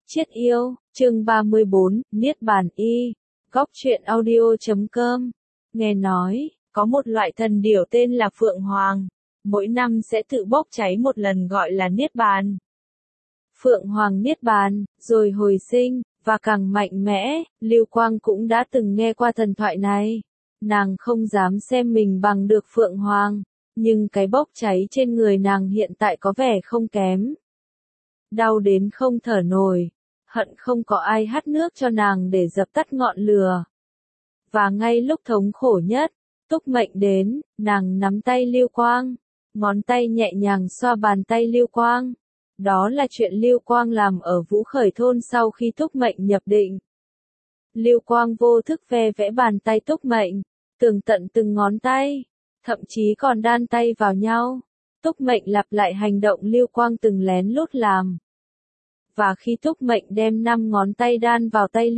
Chiết yêu, chương 34, Niết Bàn Y, Góc truyện audio.com. Nghe nói, có một loại thần điểu tên là Phượng Hoàng, mỗi năm sẽ tự bốc cháy một lần gọi là Niết Bàn. Phượng Hoàng Niết Bàn, rồi hồi sinh, và càng mạnh mẽ, Lưu Quang cũng đã từng nghe qua thần thoại này. Nàng không dám xem mình bằng được Phượng Hoàng, nhưng cái bốc cháy trên người nàng hiện tại có vẻ không kém. Đau đến không thở nổi, hận không có ai hắt nước cho nàng để dập tắt ngọn lửa. Và ngay lúc thống khổ nhất, Túc Mệnh đến, nàng nắm tay Lưu Quang, ngón tay nhẹ nhàng xoa bàn tay Lưu Quang. Đó là chuyện Lưu Quang làm ở Vũ Khởi thôn sau khi Túc Mệnh nhập định. Lưu Quang vô thức ve vẽ bàn tay Túc Mệnh, tường tận từng ngón tay, thậm chí còn đan tay vào nhau. Túc Mệnh lặp lại hành động Lưu Quang từng lén lút làm. Và khi Túc Mệnh đem 5 ngón tay đan vào tay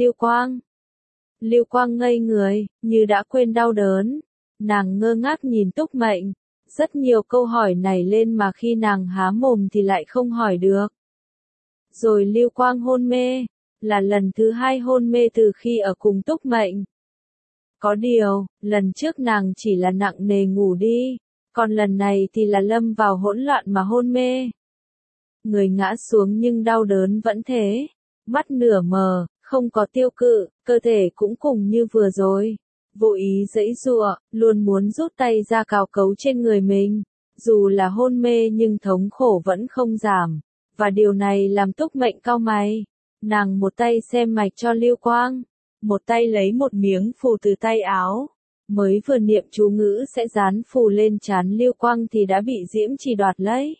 Lưu Quang ngây người, như đã quên đau đớn. Nàng ngơ ngác nhìn Túc Mệnh, rất nhiều câu hỏi nảy lên mà khi nàng há mồm thì lại không hỏi được. Rồi Lưu Quang hôn mê, là lần thứ 2 hôn mê từ khi ở cùng Túc Mệnh. Có điều, lần trước nàng chỉ là nặng nề ngủ đi, còn lần này thì là lâm vào hỗn loạn mà hôn mê. Người ngã xuống nhưng đau đớn vẫn thế, mắt nửa mờ, không có tiêu cự, cơ thể cũng cùng như vừa rồi. Vô ý giãy giụa, luôn muốn rút tay ra cào cấu trên người mình. Dù là hôn mê nhưng thống khổ vẫn không giảm. Và điều này làm Túc Mệnh cau mày. Nàng một tay xem mạch cho Lưu Quang, một tay lấy một miếng phù từ tay áo. Mới vừa niệm chú ngữ sẽ dán phù lên trán Lưu Quang thì đã bị Diễm Trì đoạt lấy.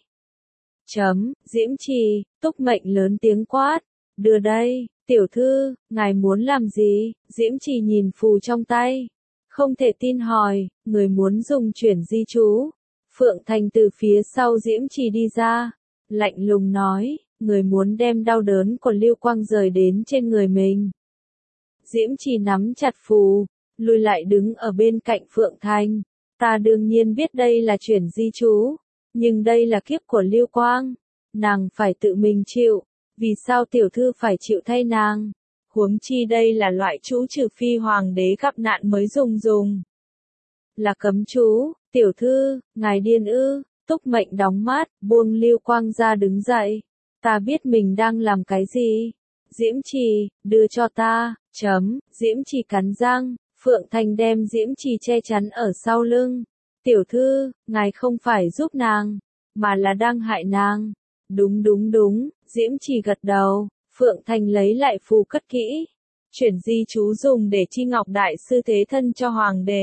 Diễm Trì, Túc Mệnh lớn tiếng quát. Đưa đây, tiểu thư, ngài muốn làm gì? Diễm Trì nhìn phù trong tay. Không thể tin hỏi, người muốn dùng chuyển di chú. Phượng Thành từ phía sau Diễm Trì đi ra. Lạnh lùng nói, người muốn đem đau đớn của Lưu Quang rời đến trên người mình. Diễm Trì nắm chặt phù, lùi lại đứng ở bên cạnh Phượng Thành. Ta đương nhiên biết đây là chuyển di chú. Nhưng đây là kiếp của Lưu Quang. Nàng phải tự mình chịu. Vì sao tiểu thư phải chịu thay nàng? Huống chi đây là loại chú trừ phi hoàng đế gặp nạn mới dùng. Là cấm chú, tiểu thư, ngài điên ư? Túc Mệnh đóng mắt, buông Lưu Quang ra đứng dậy. Ta biết mình đang làm cái gì. Diễm Trì, đưa cho ta. Diễm Trì cắn răng, Phượng Thành đem Diễm Trì che chắn ở sau lưng. Tiểu thư, ngài không phải giúp nàng, mà là đang hại nàng. Đúng, Diễm Trì gật đầu, Phượng Thành lấy lại phù cất kỹ. Chuyển di chú dùng để chi Ngọc Đại Sư thế thân cho hoàng đế.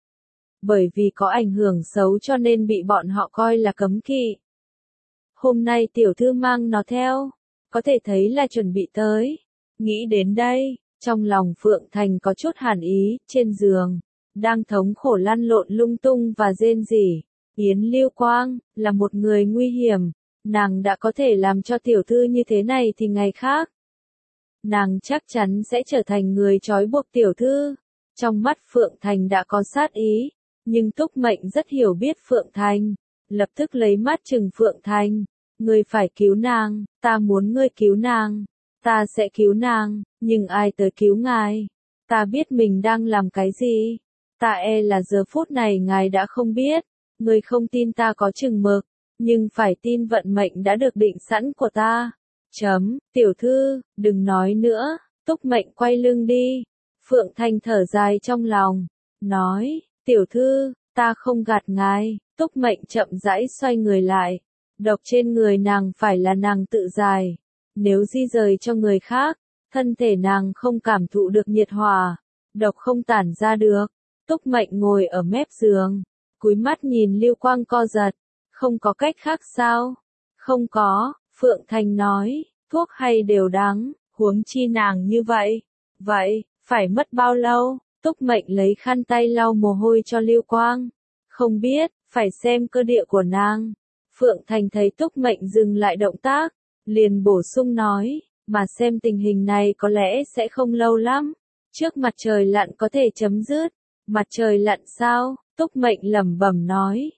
Bởi vì có ảnh hưởng xấu cho nên bị bọn họ coi là cấm kỵ. Hôm nay tiểu thư mang nó theo, có thể thấy là chuẩn bị tới. Nghĩ đến đây, trong lòng Phượng Thành có chút hàn ý, trên giường, đang thống khổ lăn lộn lung tung và rên rỉ. Yến Lưu Quang, là một người nguy hiểm. Nàng đã có thể làm cho tiểu thư như thế này thì ngày khác. Nàng chắc chắn sẽ trở thành người trói buộc tiểu thư. Trong mắt Phượng Thành đã có sát ý. Nhưng Túc Mệnh rất hiểu biết Phượng Thành. Lập tức lấy mắt trừng Phượng Thành. Ngươi phải cứu nàng, ta muốn ngươi cứu nàng. Ta sẽ cứu nàng, nhưng ai tới cứu ngài? Ta biết mình đang làm cái gì. Ta e là giờ phút này ngài đã không biết. Ngươi không tin ta có chừng mực. Nhưng phải tin vận mệnh đã được định sẵn của ta. Tiểu thư, đừng nói nữa. Túc Mệnh quay lưng đi. Phượng Thành thở dài trong lòng. Nói, tiểu thư, ta không gạt ngài. Túc Mệnh chậm rãi xoay người lại. Độc trên người nàng phải là nàng tự giải. Nếu di rời cho người khác, thân thể nàng không cảm thụ được nhiệt hỏa. Độc không tản ra được. Túc Mệnh ngồi ở mép giường. Cúi mắt nhìn Lưu Quang co giật. Không có cách khác sao? Không có, Phượng Thành nói, thuốc hay đều đắng, huống chi nàng như vậy. Vậy, phải mất bao lâu? Túc Mệnh lấy khăn tay lau mồ hôi cho Lưu Quang. Không biết, phải xem cơ địa của nàng. Phượng Thành thấy Túc Mệnh dừng lại động tác, liền bổ sung nói, mà xem tình hình này có lẽ sẽ không lâu lắm. Trước mặt trời lặn có thể chấm dứt. Mặt trời lặn sao? Túc Mệnh lẩm bẩm nói.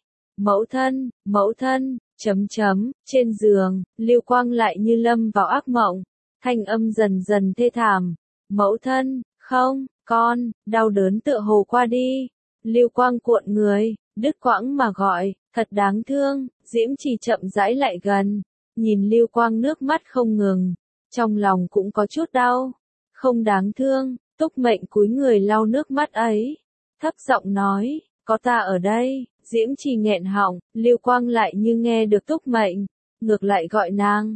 Mẫu thân, trên giường, Lưu Quang lại như lâm vào ác mộng. Thanh âm dần dần thê thảm. Mẫu thân, không, con, đau đớn tựa hồ qua đi. Lưu Quang cuộn người, đứt quãng mà gọi, thật đáng thương. Diễm Trì chậm rãi lại gần, nhìn Lưu Quang nước mắt không ngừng, trong lòng cũng có chút đau. Không đáng thương. Túc Mệnh cúi người lau nước mắt ấy, thấp giọng nói, có ta ở đây. Diễm Trì nghẹn họng, Lưu Quang lại như nghe được Túc Mệnh, ngược lại gọi nàng,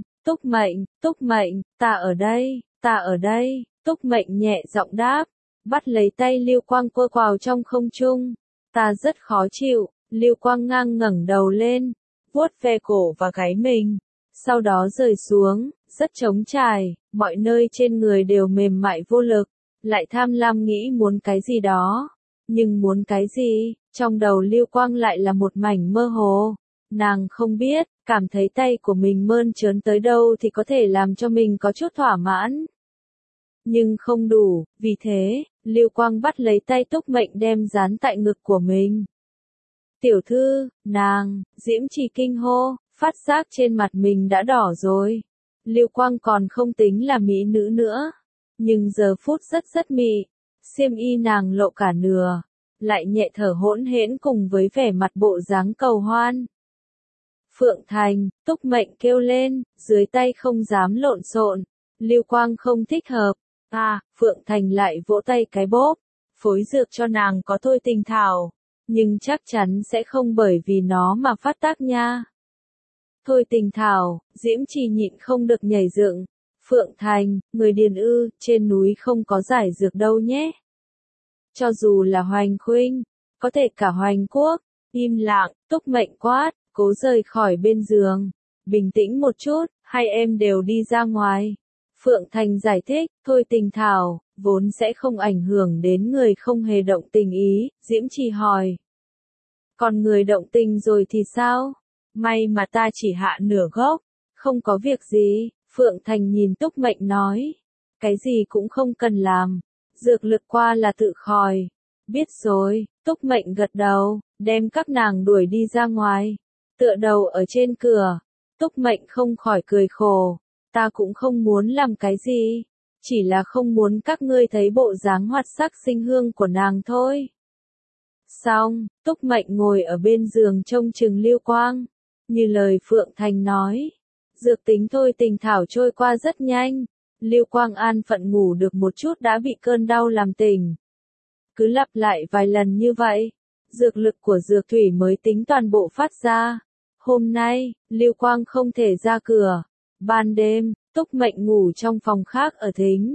Túc Mệnh, ta ở đây, ta ở đây. Túc Mệnh nhẹ giọng đáp, bắt lấy tay Lưu Quang quơ quào trong không trung. Ta rất khó chịu. Lưu Quang ngang ngẩng đầu lên, vuốt ve cổ và gáy mình, sau đó rời xuống, rất trống trải, mọi nơi trên người đều mềm mại vô lực, lại tham lam nghĩ muốn cái gì đó. Nhưng muốn cái gì, trong đầu Lưu Quang lại là một mảnh mơ hồ. Nàng không biết, cảm thấy tay của mình mơn trớn tới đâu thì có thể làm cho mình có chút thỏa mãn. Nhưng không đủ, vì thế, Lưu Quang bắt lấy tay Túc Mệnh đem dán tại ngực của mình. Tiểu thư, nàng, Diễm Trì kinh hô, phát giác trên mặt mình đã đỏ rồi. Lưu Quang còn không tính là mỹ nữ nữa, nhưng giờ phút rất mị, xiêm y nàng lộ cả nửa, lại nhẹ thở hỗn hển cùng với vẻ mặt bộ dáng cầu hoan. Phượng Thành, Túc Mệnh kêu lên, dưới tay không dám lộn xộn. Lưu Quang không thích hợp. Phượng Thành lại vỗ tay cái bóp, phối dược cho nàng có thôi tình thảo, nhưng chắc chắn sẽ không bởi vì nó mà phát tác nha. Thôi tình thảo, Diễm Trì nhịn không được nhảy dựng. Phượng Thành, người điền ư, trên núi không có giải dược đâu nhé. Cho dù là Hoành Khuynh, có thể cả Hoành Quốc. Im lặng, Túc Mệnh quát, cố rời khỏi bên giường. Bình tĩnh một chút, hai em đều đi ra ngoài. Phượng Thành giải thích, thôi tình thảo, vốn sẽ không ảnh hưởng đến người không hề động tình ý. Diễm Trì hỏi. Còn người động tình rồi thì sao? May mà ta chỉ hạ nửa gốc, không có việc gì. Phượng Thành nhìn Túc Mệnh nói. Cái gì cũng không cần làm, dược lực qua là tự khỏi. Biết rồi. Túc Mệnh gật đầu, đem các nàng đuổi đi ra ngoài. Tựa đầu ở trên cửa, Túc Mệnh không khỏi cười khổ. Ta cũng không muốn làm cái gì, chỉ là không muốn các ngươi thấy bộ dáng hoạt sắc sinh hương của nàng thôi. Xong, Túc Mệnh ngồi ở bên giường trông chừng Lưu Quang. Như lời Phượng Thành nói, dược tính thôi tình thảo trôi qua rất nhanh. Lưu Quang an phận ngủ được một chút đã bị cơn đau làm tỉnh. Cứ lặp lại vài lần như vậy, dược lực của dược thủy mới tính toàn bộ phát ra. Hôm nay, Lưu Quang không thể ra cửa. Ban đêm, Túc Mệnh ngủ trong phòng khác ở thính.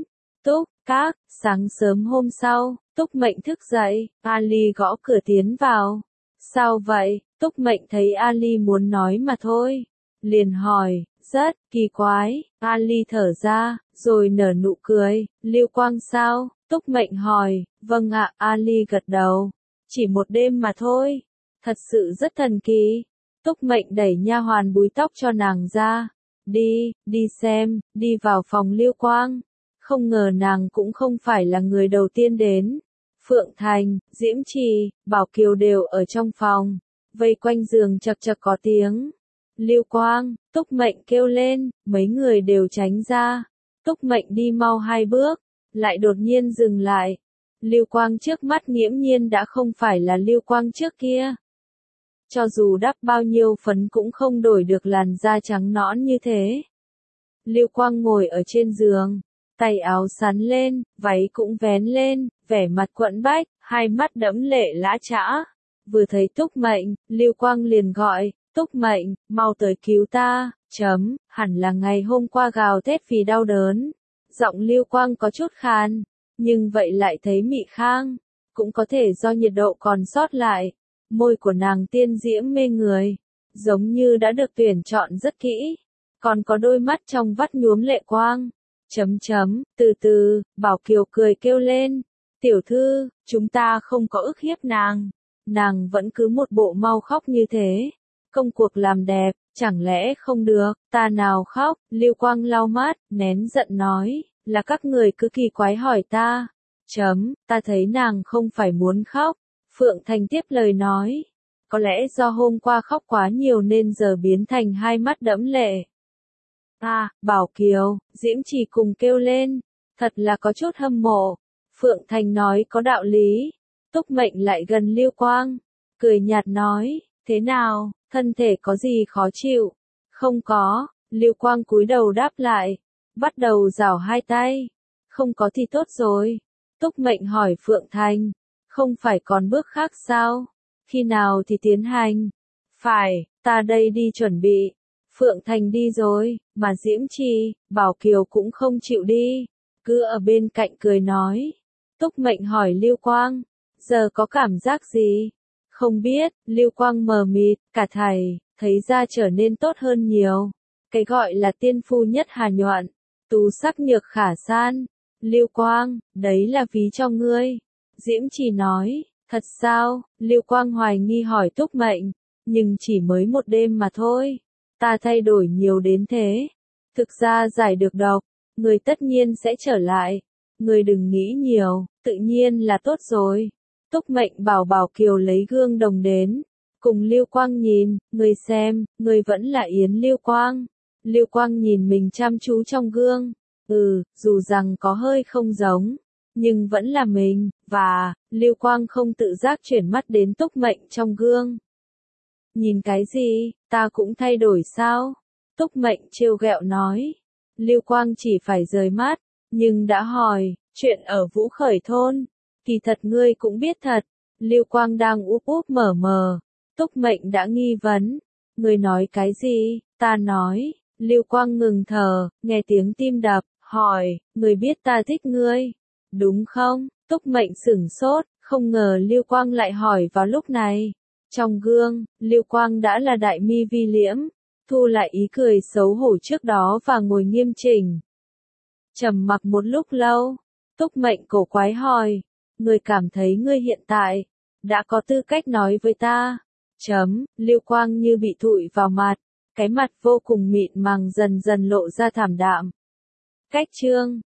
Sáng sớm hôm sau, Túc Mệnh thức dậy, Ali gõ cửa tiến vào. Sao vậy? Túc Mệnh thấy Ali muốn nói mà thôi. Liền hỏi, rất kỳ quái. Ali thở ra, rồi nở nụ cười. Lưu Quang sao? Túc Mệnh hỏi. Vâng ạ, Ali gật đầu. Chỉ một đêm mà thôi. Thật sự rất thần kỳ. Túc Mệnh đẩy nha hoàn búi tóc cho nàng ra. Đi xem, đi vào phòng Lưu Quang. Không ngờ nàng cũng không phải là người đầu tiên đến. Phượng Thành, Diễm Trì, Bảo Kiều đều ở trong phòng, vây quanh giường chật chật có tiếng. Lưu Quang, Túc Mệnh kêu lên, mấy người đều tránh ra. Túc Mệnh đi mau 2 bước, lại đột nhiên dừng lại. Lưu Quang trước mắt nghiễm nhiên đã không phải là Lưu Quang trước kia. Cho dù đắp bao nhiêu phấn cũng không đổi được làn da trắng nõn như thế. Lưu Quang ngồi ở trên giường, tay áo xắn lên, váy cũng vén lên, vẻ mặt quẫn bách, hai mắt đẫm lệ lã chã. Vừa thấy Túc Mệnh, Lưu Quang liền gọi, Túc Mệnh, mau tới cứu ta. Hẳn là ngày hôm qua gào thét vì đau đớn. Giọng Lưu Quang có chút khàn, nhưng vậy lại thấy mị khang. Cũng có thể do nhiệt độ còn sót lại. Môi của nàng tiên diễm mê người, giống như đã được tuyển chọn rất kỹ. Còn có đôi mắt trong vắt nhuốm lệ quang. Từ từ, Bảo Kiều cười kêu lên. Tiểu thư, chúng ta không có ức hiếp nàng. Nàng vẫn cứ một bộ mau khóc như thế. Công cuộc làm đẹp, chẳng lẽ không được, ta nào khóc. Lưu Quang lau mắt, nén giận nói, là các người cứ kỳ quái hỏi ta. Ta thấy nàng không phải muốn khóc. Phượng Thành tiếp lời nói. Có lẽ do hôm qua khóc quá nhiều nên giờ biến thành hai mắt đẫm lệ. À, Bảo Kiều, Diễm Trì cùng kêu lên. Thật là có chút hâm mộ. Phượng Thành nói có đạo lý. Túc Mệnh lại gần Lưu Quang. Cười nhạt nói, thế nào, thân thể có gì khó chịu? Không có, Lưu Quang cúi đầu đáp lại. Bắt đầu rảo hai tay. Không có thì tốt rồi. Túc Mệnh hỏi Phượng Thành. Không phải còn bước khác sao? Khi nào thì tiến hành? Phải, ta đây đi chuẩn bị. Phượng Thành đi rồi, mà Diễm Trì, Bảo Kiều cũng không chịu đi. Cứ ở bên cạnh cười nói. Túc Mệnh hỏi Lưu Quang. Giờ có cảm giác gì? Không biết, Lưu Quang mờ mịt, cả thầy, thấy ra trở nên tốt hơn nhiều. Cái gọi là tiên phu nhất hà nhuận, tú sắc nhược khả san. Lưu Quang, đấy là ví cho ngươi. Diễm Trì nói, thật sao? Lưu Quang hoài nghi hỏi Túc Mệnh, nhưng chỉ mới một đêm mà thôi. Ta thay đổi nhiều đến thế. Thực ra giải được độc, người tất nhiên sẽ trở lại. Người đừng nghĩ nhiều, tự nhiên là tốt rồi. Túc Mệnh bảo Bảo Kiều lấy gương đồng đến. Cùng Lưu Quang nhìn, người xem, người vẫn là Yến Lưu Quang. Lưu Quang nhìn mình chăm chú trong gương. Dù rằng có hơi không giống, nhưng vẫn là mình, và, Lưu Quang không tự giác chuyển mắt đến Túc Mệnh trong gương. Nhìn cái gì, ta cũng thay đổi sao? Túc Mệnh trêu ghẹo nói. Lưu Quang chỉ phải rời mắt, nhưng đã hỏi, chuyện ở Vũ Khởi thôn. Kỳ thật ngươi cũng biết thật. Lưu Quang đang úp úp mở mờ. Túc Mệnh đã nghi vấn. Ngươi nói cái gì? Ta nói. Lưu Quang ngừng thở, nghe tiếng tim đập, hỏi, ngươi biết ta thích ngươi. Đúng không? Túc Mệnh sửng sốt, không ngờ Lưu Quang lại hỏi vào lúc này. Trong gương, Lưu Quang đã là đại mi vi liễm, thu lại ý cười xấu hổ trước đó và ngồi nghiêm chỉnh. Trầm mặc một lúc lâu, Túc Mệnh cổ quái hỏi, ngươi cảm thấy ngươi hiện tại đã có tư cách nói với ta? Lưu Quang như bị thụi vào mặt, cái mặt vô cùng mịn màng dần dần lộ ra thảm đạm. Cách chương